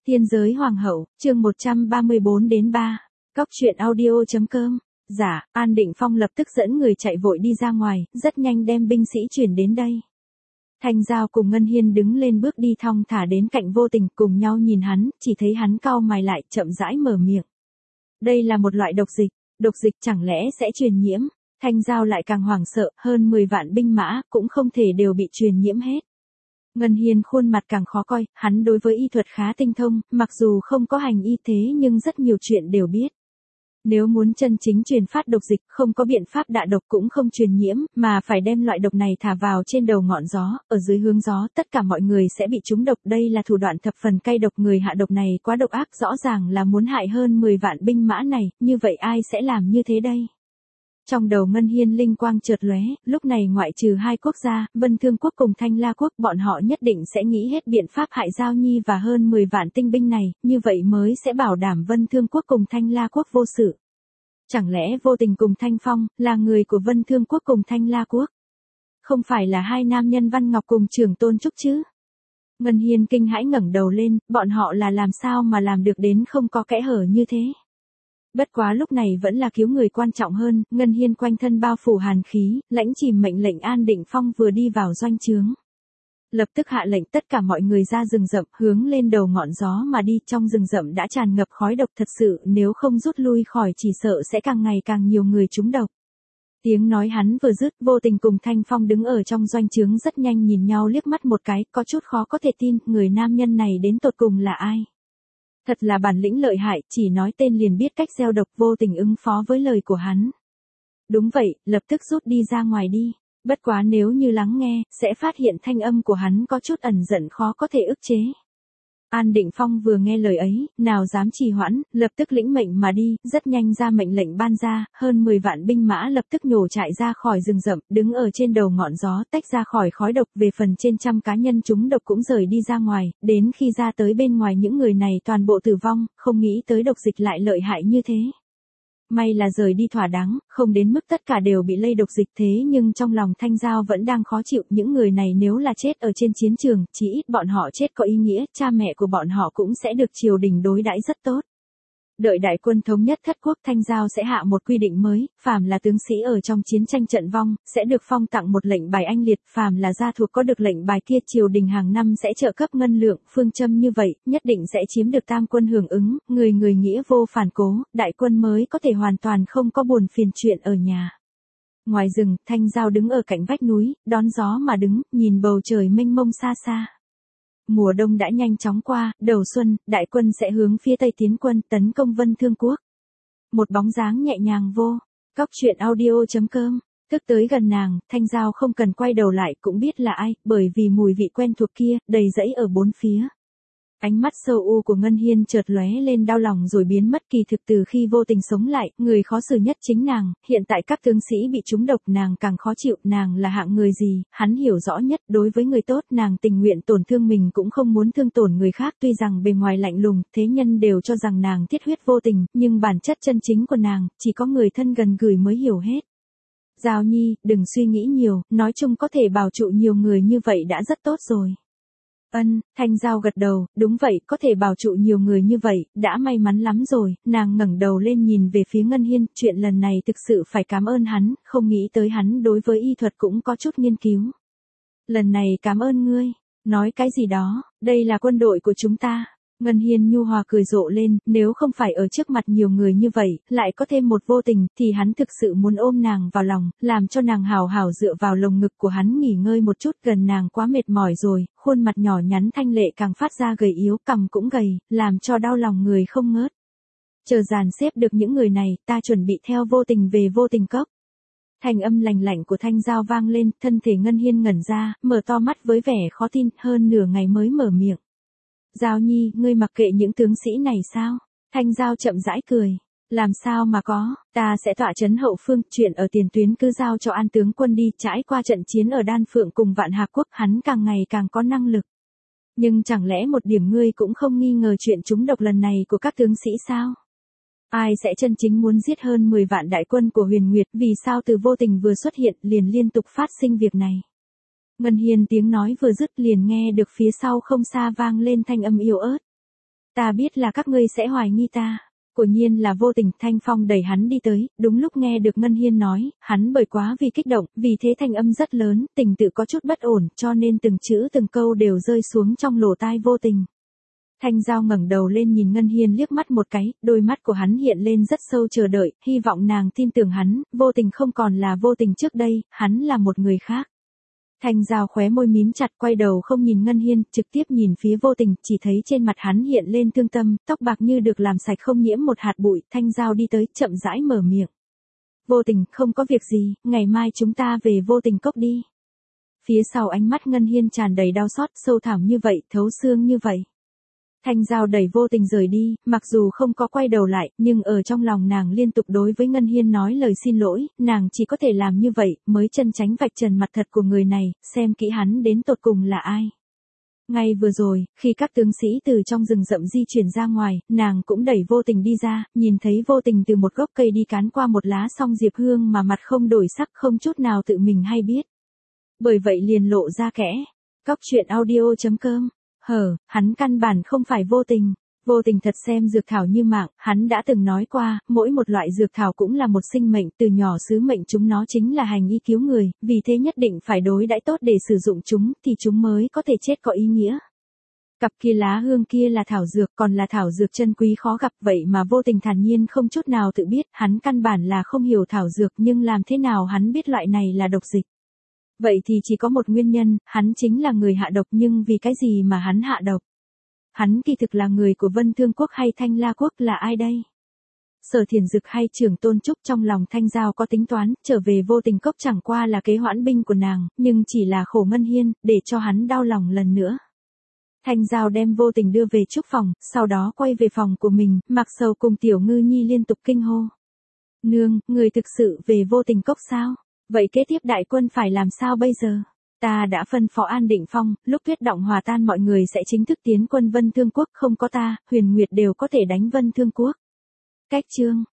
Tiên giới hoàng hậu, chương 134-3, Cóc truyện audio.com. Dạ, An Định Phong lập tức dẫn người chạy vội đi ra ngoài, rất nhanh đem binh sĩ chuyển đến đây. Thanh Giao cùng Ngân Hiên đứng lên bước đi thong thả đến cạnh Vô Tình, cùng nhau nhìn hắn, chỉ thấy hắn cau mày lại, chậm rãi mở miệng. Đây là một loại độc dịch chẳng lẽ sẽ truyền nhiễm? Thanh Giao lại càng hoảng sợ, hơn 10 vạn binh mã, cũng không thể đều bị truyền nhiễm hết. Ngân Hiên khuôn mặt càng khó coi, hắn đối với y thuật khá tinh thông, mặc dù không có hành y thế nhưng rất nhiều chuyện đều biết. Nếu muốn chân chính truyền phát độc dịch, không có biện pháp đạ độc cũng không truyền nhiễm, mà phải đem loại độc này thả vào trên đầu ngọn gió, ở dưới hướng gió, tất cả mọi người sẽ bị trúng độc. Đây là thủ đoạn thập phần cay độc, người hạ độc này quá độc ác, rõ ràng là muốn hại hơn 10 vạn binh mã này, như vậy ai sẽ làm như thế đây? Trong đầu Ngân Hiên linh quang chợt lóe, lúc này ngoại trừ hai quốc gia, Vân Thương quốc cùng Thanh La quốc, bọn họ nhất định sẽ nghĩ hết biện pháp hại Giao Nhi và hơn 10 vạn tinh binh này, như vậy mới sẽ bảo đảm Vân Thương quốc cùng Thanh La quốc vô sự. Chẳng lẽ Vô Tình cùng Thanh Phong là người của Vân Thương quốc cùng Thanh La quốc? Không phải là hai nam nhân Văn Ngọc cùng Trưởng Tôn Trúc chứ? Ngân Hiên kinh hãi ngẩng đầu lên, bọn họ là làm sao mà làm được đến không có kẽ hở như thế? Bất quá lúc này vẫn là cứu người quan trọng hơn, Ngân Hiên quanh thân bao phủ hàn khí, lãnh chìm mệnh lệnh An Định Phong vừa đi vào doanh trướng. Lập tức hạ lệnh tất cả mọi người ra rừng rậm, hướng lên đầu ngọn gió mà đi, trong rừng rậm đã tràn ngập khói độc thật sự, nếu không rút lui khỏi chỉ sợ sẽ càng ngày càng nhiều người trúng độc. Tiếng nói hắn vừa dứt, Vô Tình cùng Thanh Phong đứng ở trong doanh trướng rất nhanh nhìn nhau liếc mắt một cái, có chút khó có thể tin, người nam nhân này đến tột cùng là ai? Thật là bản lĩnh lợi hại, chỉ nói tên liền biết cách gieo độc. Vô Tình ứng phó với lời của hắn. Đúng vậy, lập tức rút đi ra ngoài đi. Bất quá nếu như lắng nghe, sẽ phát hiện thanh âm của hắn có chút ẩn giận khó có thể ức chế. An Định Phong vừa nghe lời ấy, nào dám trì hoãn, lập tức lĩnh mệnh mà đi, rất nhanh ra mệnh lệnh ban ra, hơn 10 vạn binh mã lập tức nhổ chạy ra khỏi rừng rậm, đứng ở trên đầu ngọn gió tách ra khỏi khói độc. Về phần trên trăm cá nhân chúng độc cũng rời đi ra ngoài, đến khi ra tới bên ngoài những người này toàn bộ tử vong, không nghĩ tới độc dịch lại lợi hại như thế. May là rời đi thỏa đáng, không đến mức tất cả đều bị lây độc dịch, thế nhưng trong lòng Thanh Giao vẫn đang khó chịu, những người này nếu là chết ở trên chiến trường, chỉ ít bọn họ chết có ý nghĩa, cha mẹ của bọn họ cũng sẽ được triều đình đối đãi rất tốt. Đợi đại quân thống nhất thất quốc, Thanh Giao sẽ hạ một quy định mới, phàm là tướng sĩ ở trong chiến tranh trận vong, sẽ được phong tặng một lệnh bài anh liệt, phàm là gia thuộc có được lệnh bài kia triều đình hàng năm sẽ trợ cấp ngân lượng, phương châm như vậy, nhất định sẽ chiếm được tam quân hưởng ứng, người người nghĩa vô phản cố, đại quân mới có thể hoàn toàn không có buồn phiền chuyện ở nhà. Ngoài rừng, Thanh Giao đứng ở cạnh vách núi, đón gió mà đứng, nhìn bầu trời mênh mông xa xa. Mùa đông đã nhanh chóng qua, đầu xuân, đại quân sẽ hướng phía tây tiến quân tấn công Vân Thương quốc. Một bóng dáng nhẹ nhàng vô, Cóc truyện audio.com, tức tới gần nàng, Thanh Giao không cần quay đầu lại cũng biết là ai, bởi vì mùi vị quen thuộc kia, đầy dẫy ở bốn phía. Ánh mắt sâu u của Ngân Hiên chợt lóe lên đau lòng rồi biến mất, kỳ thực từ khi Vô Tình sống lại, người khó xử nhất chính nàng, hiện tại các tướng sĩ bị trúng độc nàng càng khó chịu, nàng là hạng người gì, hắn hiểu rõ nhất, đối với người tốt nàng tình nguyện tổn thương mình cũng không muốn thương tổn người khác, tuy rằng bề ngoài lạnh lùng, thế nhân đều cho rằng nàng thiết huyết vô tình, nhưng bản chất chân chính của nàng, chỉ có người thân gần gũi mới hiểu hết. Giao Nhi, đừng suy nghĩ nhiều, nói chung có thể bảo trụ nhiều người như vậy đã rất tốt rồi. Thanh Giao gật đầu, đúng vậy, có thể bảo trụ nhiều người như vậy, đã may mắn lắm rồi, nàng ngẩng đầu lên nhìn về phía Ngân Hiên, chuyện lần này thực sự phải cảm ơn hắn, không nghĩ tới hắn đối với y thuật cũng có chút nghiên cứu. Lần này cảm ơn ngươi, nói cái gì đó, đây là quân đội của chúng ta. Ngân Hiên nhu hòa cười rộ lên, nếu không phải ở trước mặt nhiều người như vậy, lại có thêm một Vô Tình, thì hắn thực sự muốn ôm nàng vào lòng, làm cho nàng hào hào dựa vào lồng ngực của hắn nghỉ ngơi một chút, gần nàng quá mệt mỏi rồi, khuôn mặt nhỏ nhắn thanh lệ càng phát ra gầy yếu, cằm cũng gầy, làm cho đau lòng người không ngớt. Chờ dàn xếp được những người này, ta chuẩn bị theo Vô Tình về Vô Tình cốc. Thanh âm lành lạnh của Thanh Giao vang lên, thân thể Ngân Hiên ngẩn ra, mở to mắt với vẻ khó tin, hơn nửa ngày mới mở miệng. Giao Nhi, ngươi mặc kệ những tướng sĩ này sao? Thanh Giao chậm rãi cười. Làm sao mà có, ta sẽ tọa trấn hậu phương, chuyện ở tiền tuyến cứ giao cho An tướng quân đi, trải qua trận chiến ở Đan Phượng cùng Vạn Hạc quốc, hắn càng ngày càng có năng lực. Nhưng chẳng lẽ một điểm ngươi cũng không nghi ngờ chuyện trúng độc lần này của các tướng sĩ sao? Ai sẽ chân chính muốn giết hơn 10 vạn đại quân của Huyền Nguyệt, vì sao từ Vô Tình vừa xuất hiện liền liên tục phát sinh việc này? Ngân Hiên tiếng nói vừa dứt liền nghe được phía sau không xa vang lên thanh âm yếu ớt. Ta biết là các ngươi sẽ hoài nghi ta. Quả nhiên là vô tình. Thanh Phong đẩy hắn đi tới, đúng lúc nghe được Ngân Hiên nói, hắn bởi quá vì kích động, vì thế thanh âm rất lớn, tình tự có chút bất ổn, cho nên từng chữ từng câu đều rơi xuống trong lỗ tai vô tình. Thanh Giao ngẩng đầu lên nhìn Ngân Hiên liếc mắt một cái, đôi mắt của hắn hiện lên rất sâu chờ đợi, hy vọng nàng tin tưởng hắn, vô tình không còn là vô tình trước đây, hắn là một người khác. Thanh Giao khóe môi mím chặt, quay đầu không nhìn Ngân Hiên, trực tiếp nhìn phía vô tình, chỉ thấy trên mặt hắn hiện lên thương tâm, tóc bạc như được làm sạch không nhiễm một hạt bụi. Thanh Giao đi tới, chậm rãi mở miệng. Vô tình, không có việc gì, ngày mai chúng ta về Vô Tình Cốc đi. Phía sau ánh mắt Ngân Hiên tràn đầy đau xót, sâu thẳm như vậy, thấu xương như vậy. Thanh Giao đẩy vô tình rời đi, mặc dù không có quay đầu lại, nhưng ở trong lòng nàng liên tục đối với Ngân Hiên nói lời xin lỗi, nàng chỉ có thể làm như vậy, mới chân tránh vạch trần mặt thật của người này, xem kỹ hắn đến tột cùng là ai. Ngay vừa rồi, khi các tướng sĩ từ trong rừng rậm di chuyển ra ngoài, nàng cũng đẩy vô tình đi ra, nhìn thấy vô tình từ một gốc cây đi cán qua một lá song diệp hương mà mặt không đổi sắc, không chút nào tự mình hay biết. Bởi vậy liền lộ ra kẽ. Cóc truyện audio.com. Hắn căn bản không phải vô tình. Vô tình thật xem dược thảo như mạng, hắn đã từng nói qua, mỗi một loại dược thảo cũng là một sinh mệnh, từ nhỏ sứ mệnh chúng nó chính là hành y cứu người, vì thế nhất định phải đối đãi tốt để sử dụng chúng, thì chúng mới có thể chết có ý nghĩa. Cặp kia lá hương kia là thảo dược, còn là thảo dược chân quý khó gặp, vậy mà vô tình thản nhiên không chút nào tự biết, hắn căn bản là không hiểu thảo dược, nhưng làm thế nào hắn biết loại này là độc dịch. Vậy thì chỉ có một nguyên nhân, hắn chính là người hạ độc, nhưng vì cái gì mà hắn hạ độc? Hắn kỳ thực là người của Vân Thương Quốc hay Thanh La Quốc, là ai đây? Sở Thiền Dực hay Trưởng Tôn Trúc? Trong lòng Thanh Giao có tính toán, trở về Vô Tình Cốc chẳng qua là kế hoãn binh của nàng, nhưng chỉ là khổ Ngân Hiên, để cho hắn đau lòng lần nữa. Thanh Giao đem Vô Tình đưa về trúc phòng, sau đó quay về phòng của mình, Mặc Sầu cùng Tiểu Ngư Nhi liên tục kinh hô. Nương, người thực sự về Vô Tình Cốc sao? Vậy kế tiếp đại quân phải làm sao bây giờ? Ta đã phân phó An Định Phong, lúc tuyết động hòa tan mọi người sẽ chính thức tiến quân Vân Thương Quốc, không có ta, Huyền Nguyệt đều có thể đánh Vân Thương Quốc. Cách chương